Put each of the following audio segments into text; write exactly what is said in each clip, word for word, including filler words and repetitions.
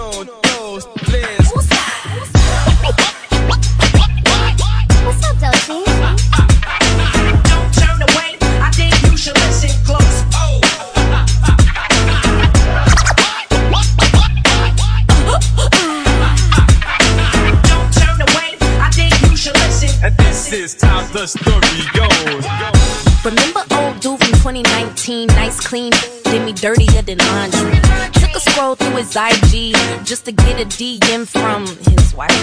Uno, dos, tres. What's up, Dozy? Don't turn away, I think you should listen close. Oh. Don't turn away, I think you should listen. And this is how the story goes. Remember old dude from twenty nineteen, nice clean, did me dirtier than laundry. Took a scroll through his I G just to get a D M from his wife.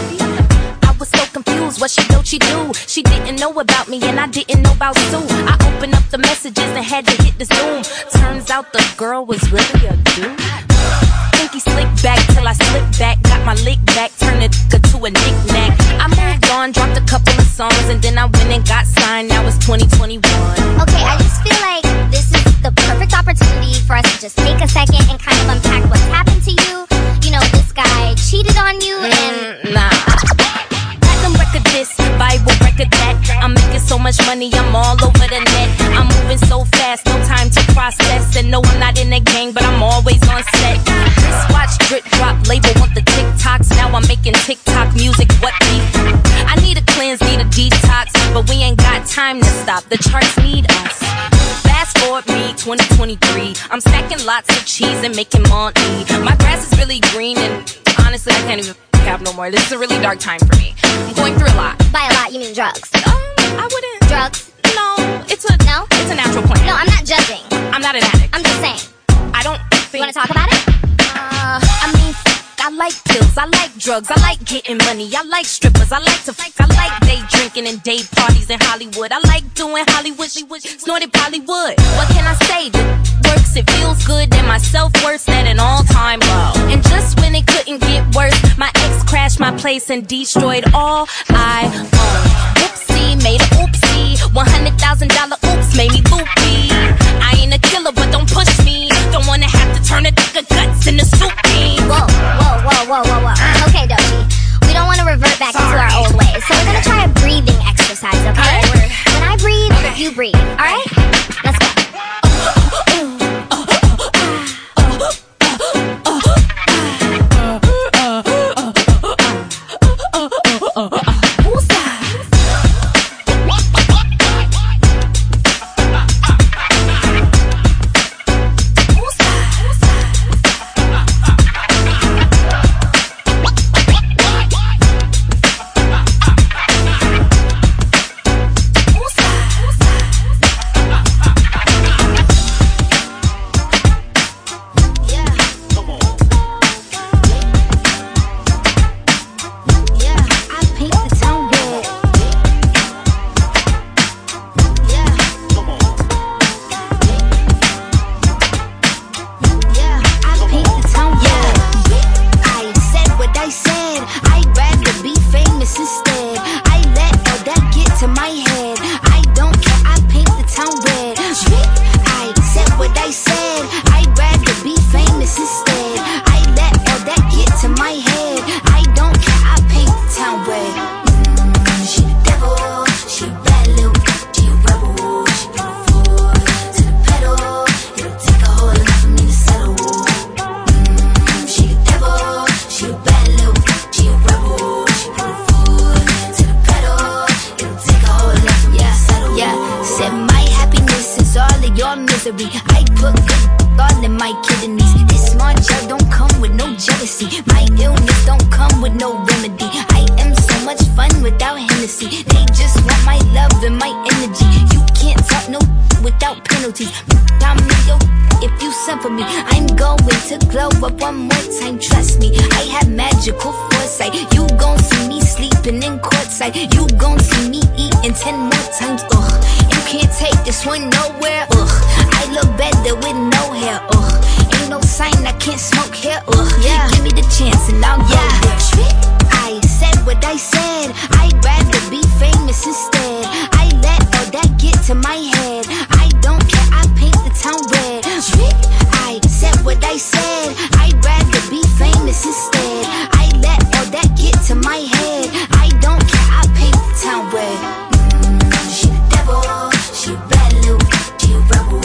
I was so confused, what she do, she do? She didn't know about me and I didn't know about Sue. I opened up the messages and had to hit the zoom. Turns out the girl was really a dude. Think he slicked back till I slipped back, got my lick back, turned it to a knick-knack. I moved on, dropped a couple of songs, and then I went and got signed. Now it's twenty twenty-one. Okay, I just feel like this is the perfect opportunity for us to just take a second and kind of unpack what's happened to you. You know, this guy cheated on you and... Mm, nah. Platinum record this, Bible record that. I'm making so much money, I'm all over the net. I'm moving so fast, no time to process. And no, I'm not in the gang, but I'm always on set. Wristwatch, drip drop, label want the TikToks. Now I'm making TikTok music, what beef? I need a cleanse, need a detox, but we ain't got time to stop, the charts need us. Fast forward me, twenty twenty-three, I'm stacking lots of cheese and making money. My grass is really green and honestly I can't even have no more. This is a really dark time for me. I'm going through a lot. By a lot, you mean drugs? Um, I wouldn't. Drugs? No, it's a No? It's a natural plan. No, I'm not judging. I'm not an addict. I'm just saying. I don't think. You wanna talk about it? Uh, I mean, I like pills, I like drugs, I like getting money, I like strippers, I like to fuck, I like day drinking and day parties in Hollywood. I like doing Hollywood, snorted Bollywood. What can I say? It works, it feels good, and my self-worth's at an all-time low. And just when it couldn't get worse, my ex crashed my place and destroyed all I own. Oopsie, made a oopsie, one hundred thousand dollar oops made me loopy. I ain't a killer, but don't push me. Don't wanna have to turn a nigga guts into soup bean. Whoa, whoa, whoa, whoa, whoa, whoa. Okay, Dozy. We don't want to revert back Sorry. into our old ways, so we're gonna try a breathing exercise, okay? Alright, when I breathe, okay. you breathe. Alright? Let's go. I put good all in my kidneys. This small gel don't come with no jealousy. My illness don't come with no remedy. I am so much fun without Hennessy. They just want my love and my energy. You can't talk no without penalties. I'm yo, if you send for me, I'm going to glow up one more time. Trust me, I have magical foresight. You gon' see me sleeping in courtside. You gon' see me eating ten more times. Ugh, you can't take this one nowhere. Ugh, I look better with no hair. Ugh, ain't no sign I can't smoke here. Ugh, yeah, give me the chance and I'll go there. I said what I said. I'd rather be famous instead. I let all that get to my head. I don't care, I paint the town red. I said what I said. I'd rather be famous instead. I let all that get to my head. I don't care, I paint the town red. Mm, she the devil, she a bad little, she a rebel.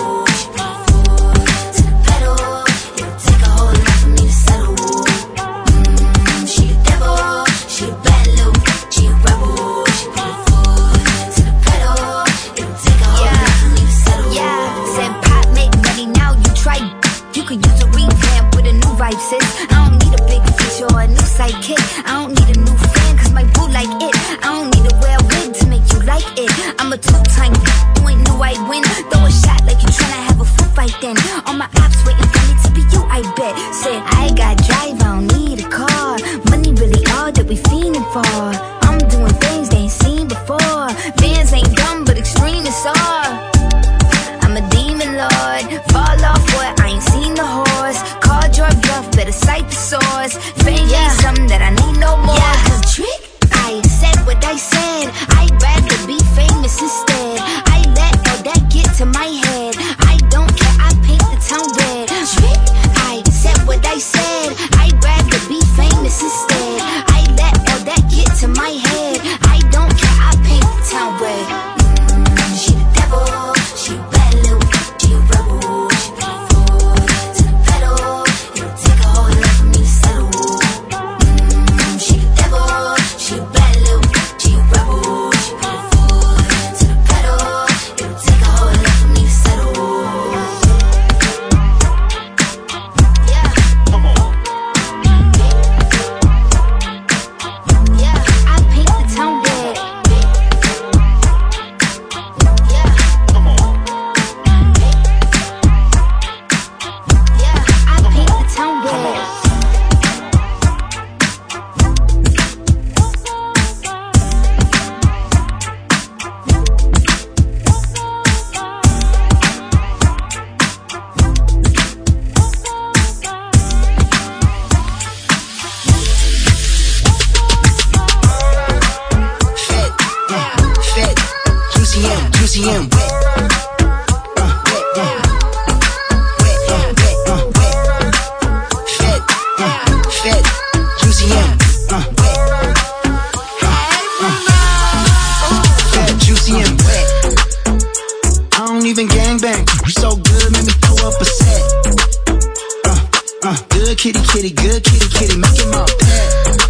so good, make me throw up a set. Uh, uh, good kitty, kitty, good kitty, kitty, make him all pet.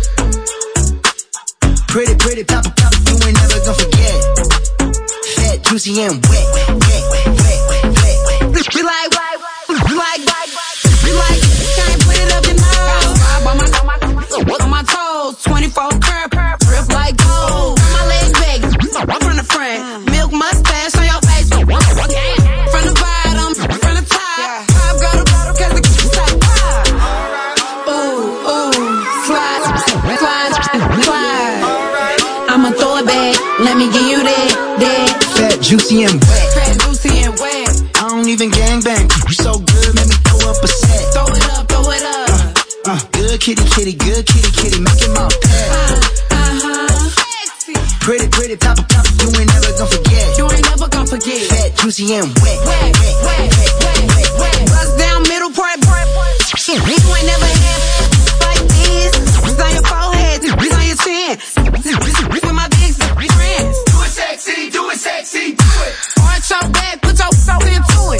Pretty, pretty, pop, pop, you ain't never gonna forget. Fat, juicy, and wet, wet, wet, wet, wet, wet, wet. We like, we like, we like, can't put it up your nose. On my, on my, on my toes, twenty-four curb, drip like gold. My legs big, from the front, milk mustache on your face. From the bottom, from the top, top go to bottom, cause the top pop. Ooh, ooh, slide, slide, slide. I'ma throw it back, let me give you that, that. Fat, juicy, and wet. Fat, juicy, and wet. I don't even gangbang, so good, let me throw up a set. Throw it up, throw it up. Uh, uh, good kitty, kitty, good kitty, kitty, make him all pet. Uh, uh-huh. Pretty, pretty, pop, pop, you ain't never gonna forget. You ain't never gonna forget. Fat, juicy, and wet. Wet, wet, wet, wet, wet, wet. Bust down, middle part, part, part. You ain't never had like this. It's on your forehead, it's on your chin. With my big friends. Do it sexy, do it sexy, do it. Arch your back, put your soul into it.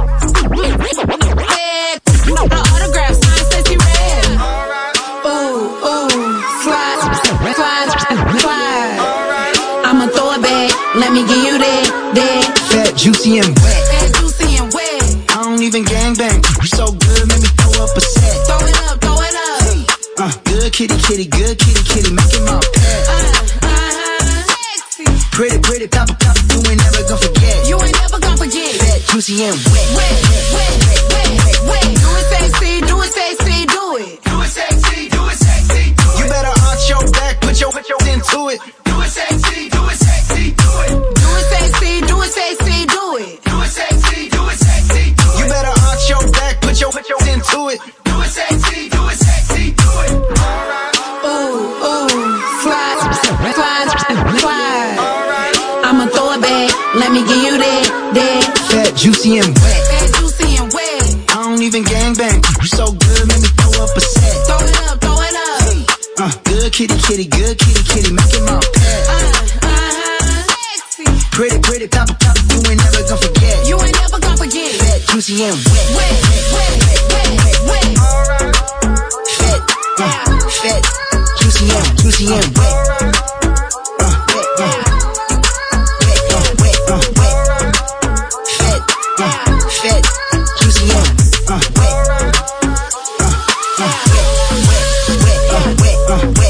Head, the autograph, sign sexy red. Ooh, ooh, slide, slide, slide. I'ma throw it back, let me give you that, that. Fat, juicy, and wet. Fat, juicy, and wet. I don't even gangbang, so good, make me throw up a set. Throw it up, throw it up. Hey, uh, good kitty, kitty, good kitty, kitty, make him all pet. Uh, uh, sexy. Pretty, pretty, pop, pop, you ain't never gonna forget. You ain't never gonna forget. Fat, juicy, and wet. Wet, wet, wet, wet, wet, wet. Do it sexy, do it sexy, do it. Do it sexy, do it sexy, do it. You better arch your back, put your, put your into it. Do it sexy, do it sexy, do it. Do it sexy, do it sexy, do it. Do it sexy, do it sexy, do it. You better arch your back, put your, put your into it. Do it sexy, do it sexy, do it. Ooh, ooh, slide, slide, slide. I'ma throw it back, let me give you that, that. Fat, juicy, and wet. Fat, juicy, and wet. I don't even gangbang, so good, make me throw up a set. Throw it up, throw it up. Hey, uh, good kitty, kitty, good kitty, kitty, make him all pet. Uh, uh-huh. Sexy. Pretty, pretty, pop, pop, you ain't never gonna forget. You ain't never gonna forget. Fat, juicy, and wet. Wet, wet, wet, wet, wet, wet. Fat, uh, fat, juicy, and juicy, and wet. Uh, wet, uh. Fat, juicy, and uh, wet. Uh, uh, wet, wet, uh, wet, uh, wet.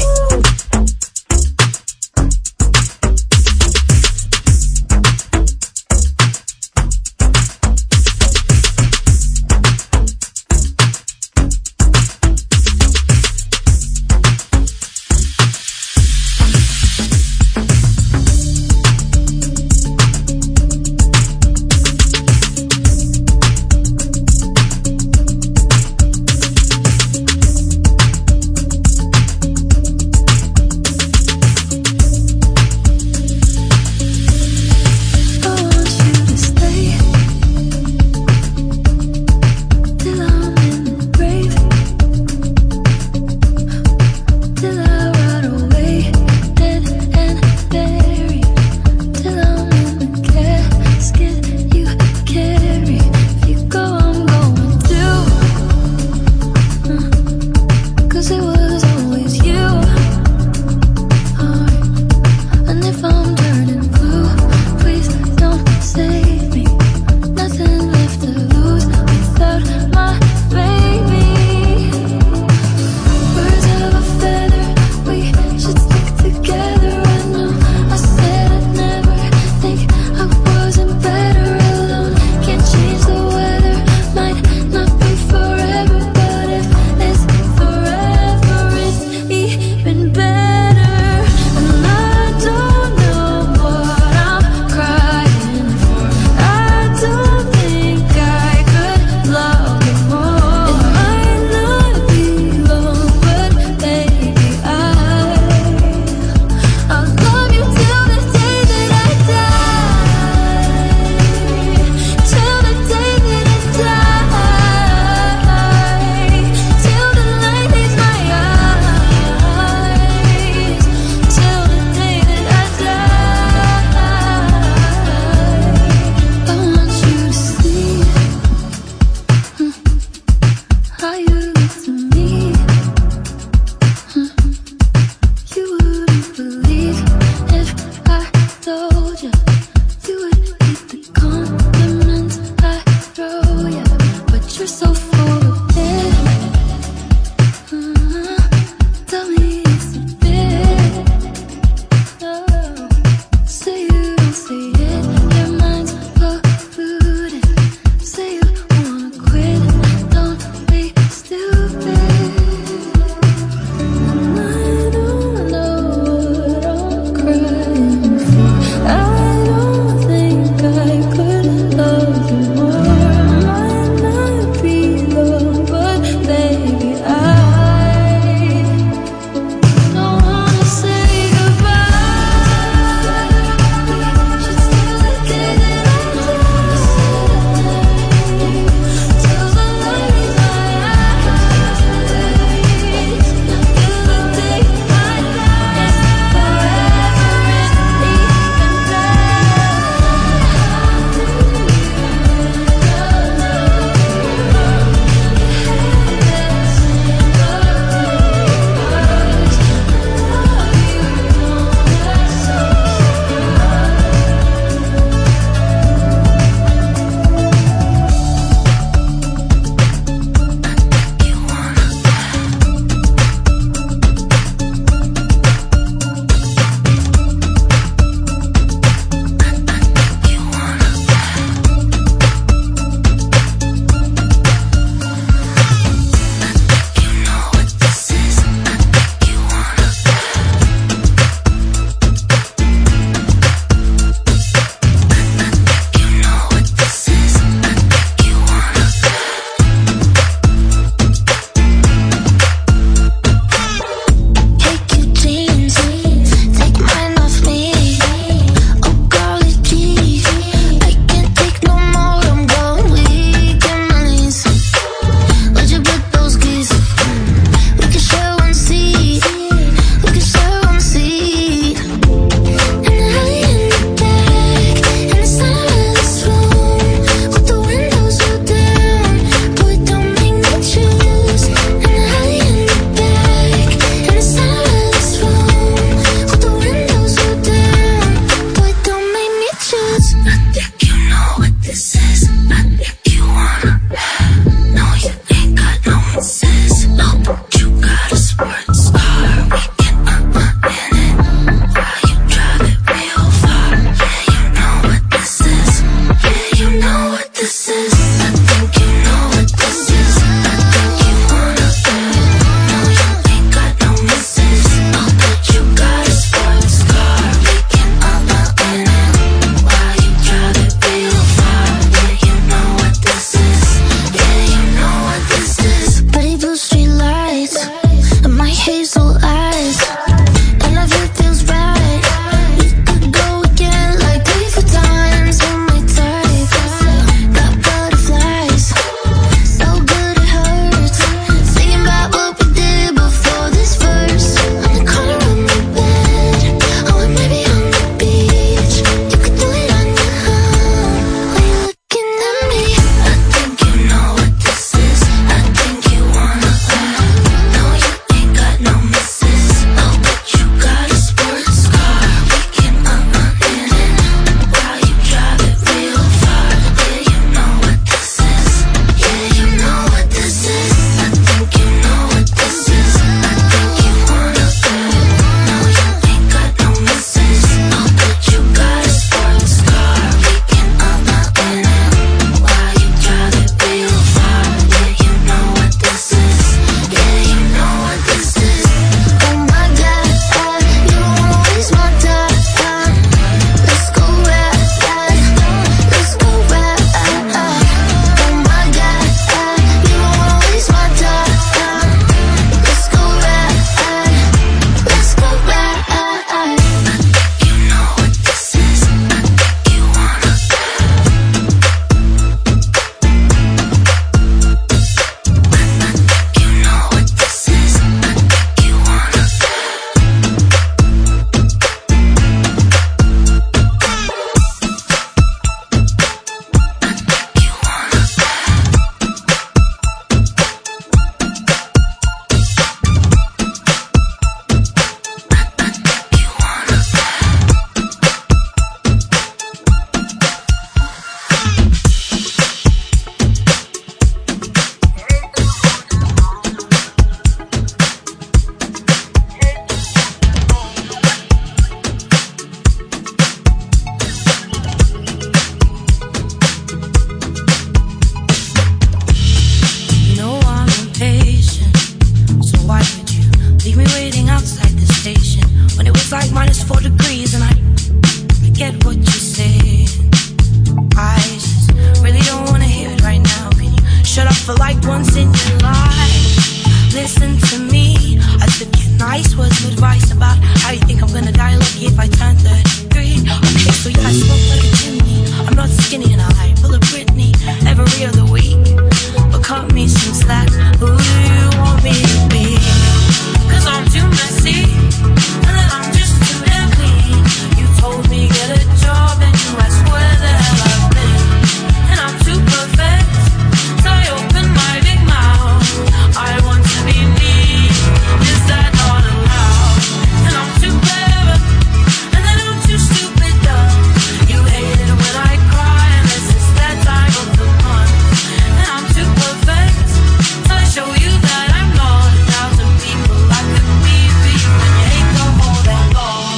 for like once in your life. Listen to me, I took your nice words of advice about how you think I'm gonna die lucky if I turn thirty-three. Okay, so yeah, I smoke like a chimney. I'm not skinny and I full of Britney every other week. But cut me some slack, who do you want me to be? Cause I'm too messy, and then I'm just too damn clean. You told me get a job and you asked where the hell I've been. And I'm too perfect, so I open my big mouth. I want to be me, is that not allowed? And I'm too clever, and then I'm too stupid dumb. You hate it when I cry, and this is that time of the month. And I'm too perfect, so I show you that I'm not a thousand people I could be for you. And you hate the whole damn law.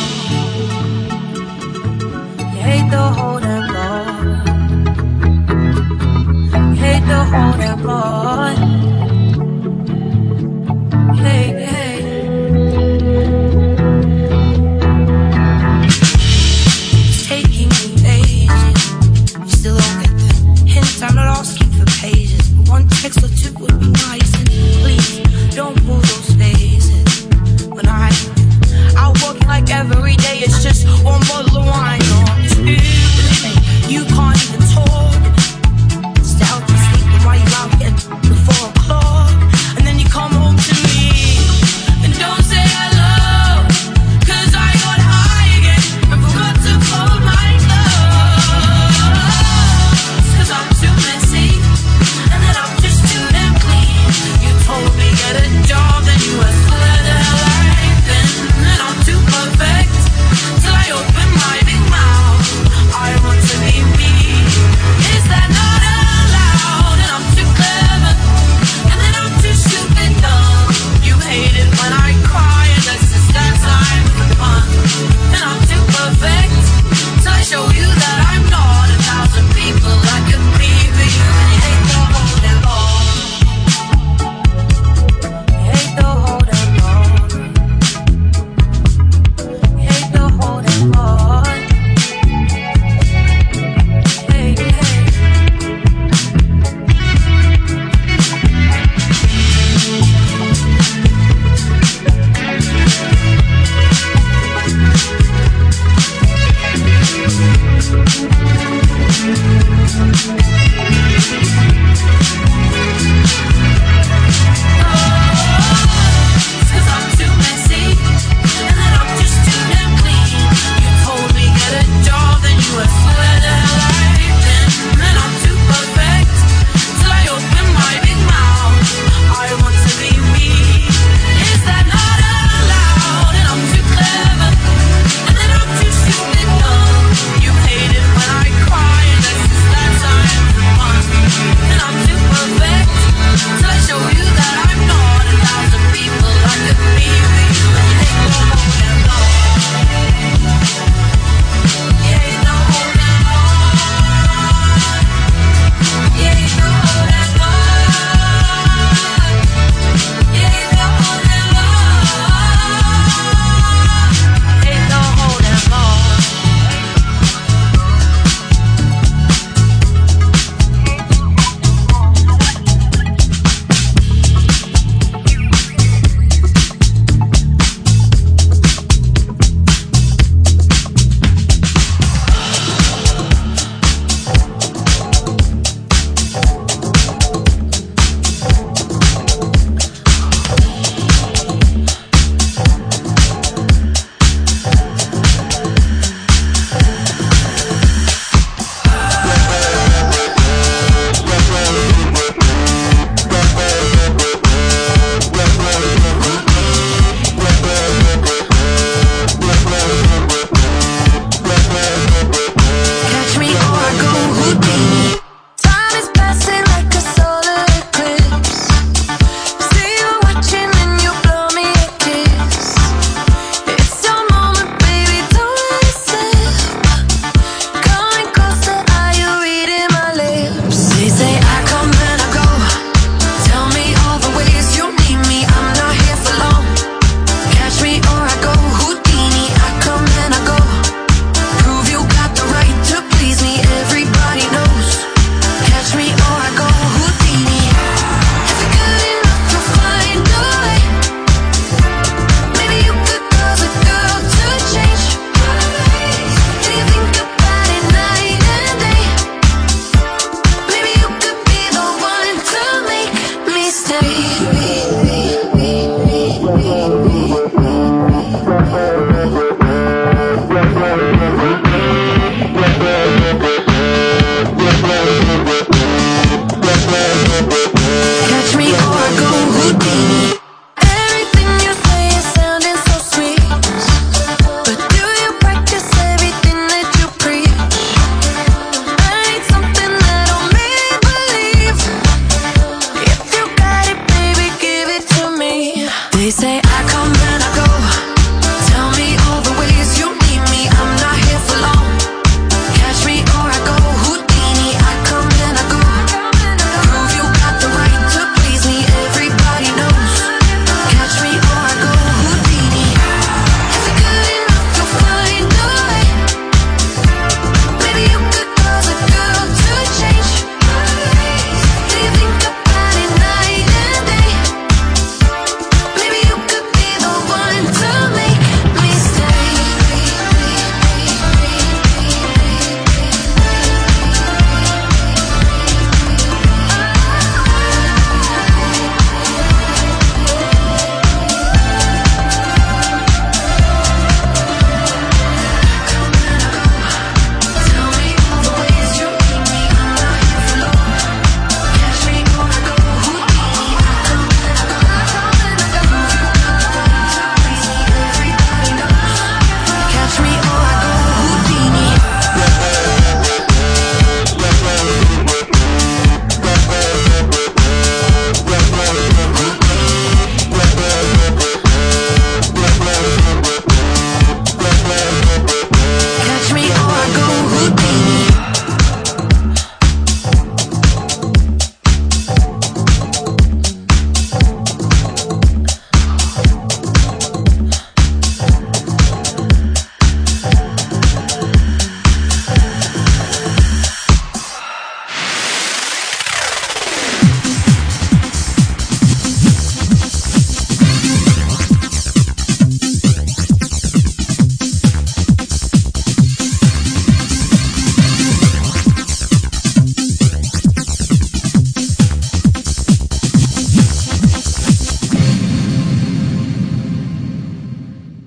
You hate the whole damn law. You hate the whole damn law. Hey, hey. It's taking me ages. You still don't get the hint. I'm not asking for pages, but one text or two would be nice. And please don't pull those faces when I out working like every day. It's just one bottle of wine or two. You can't even talk. Stay out to sleep while you out getting the four. We'll be right back.